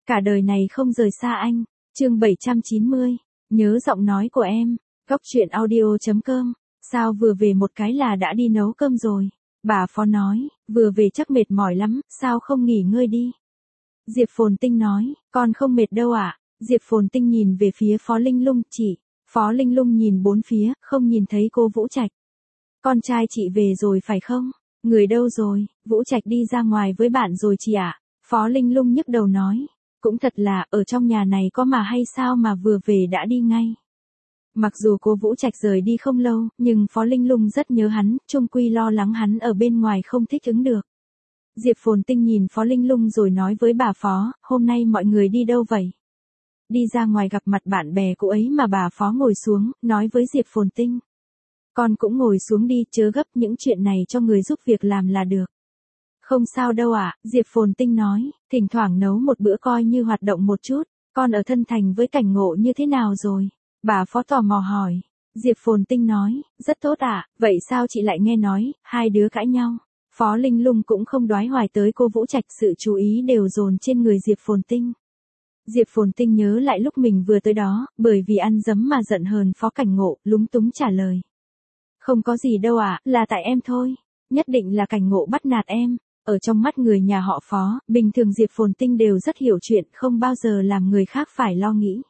cả đời này không rời xa anh. Chương 790, nhớ giọng nói của em. Góc truyện audio.com. Sao vừa về một cái là đã đi nấu cơm rồi? Bà Phó nói, vừa về chắc mệt mỏi lắm, sao không nghỉ ngơi đi? Diệp Phồn Tinh nói, con không mệt đâu ạ. Diệp Phồn Tinh nhìn về phía Phó Linh Lung, chị. Phó Linh Lung nhìn bốn phía, không nhìn thấy cô Vũ Trạch. Con trai chị về rồi phải không? Người đâu rồi? Vũ Trạch đi ra ngoài với bạn rồi chị ạ. Phó Linh Lung nhức đầu nói, cũng thật là, ở trong nhà này có mà hay sao mà vừa về đã đi ngay. Mặc dù cô Vũ Trạch rời đi không lâu, nhưng Phó Linh Lung rất nhớ hắn, chung quy lo lắng hắn ở bên ngoài không thích ứng được. Diệp Phồn Tinh nhìn Phó Linh Lung rồi nói với bà Phó, hôm nay mọi người đi đâu vậy? Đi ra ngoài gặp mặt bạn bè cũ ấy mà. Bà Phó ngồi xuống, nói với Diệp Phồn Tinh. Con cũng ngồi xuống đi, chớ gấp, những chuyện này cho người giúp việc làm là được. Không sao đâu ạ, Diệp Phồn Tinh nói, thỉnh thoảng nấu một bữa coi như hoạt động một chút. Con ở Thân Thành với Cảnh Ngộ như thế nào rồi? Bà Phó tò mò hỏi. Diệp Phồn Tinh nói, rất tốt ạ, vậy sao chị lại nghe nói, hai đứa cãi nhau? Phó Linh Lung cũng không đoái hoài tới cô Vũ Trạch, sự chú ý đều dồn trên người Diệp Phồn Tinh. Diệp Phồn Tinh nhớ lại lúc mình vừa tới đó, bởi vì ăn dấm mà giận hờn Phó Cảnh Ngộ, lúng túng trả lời. Không có gì đâu ạ, là tại em thôi. Nhất định là Cảnh Ngộ bắt nạt em. Ở trong mắt người nhà họ Phó, bình thường Diệp Phồn Tinh đều rất hiểu chuyện, không bao giờ làm người khác phải lo nghĩ.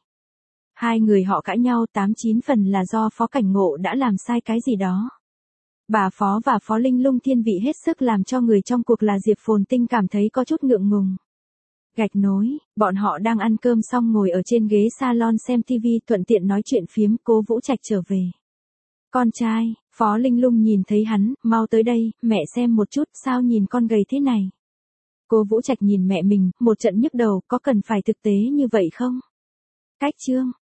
Hai người họ cãi nhau 89 phần là do Phó Cảnh Ngộ đã làm sai cái gì đó. Bà Phó và Phó Linh Lung thiên vị hết sức làm cho người trong cuộc là Diệp Phồn Tinh cảm thấy có chút ngượng ngùng. Gạch nối, bọn họ đang ăn cơm xong ngồi ở trên ghế salon xem TV, thuận tiện nói chuyện phiếm. Cô Vũ Trạch trở về. Con trai, Phó Linh Lung nhìn thấy hắn, mau tới đây, mẹ xem một chút, sao nhìn con gầy thế này? Cô Vũ Trạch nhìn mẹ mình, một trận nhức đầu, có cần phải thực tế như vậy không? Cách chương.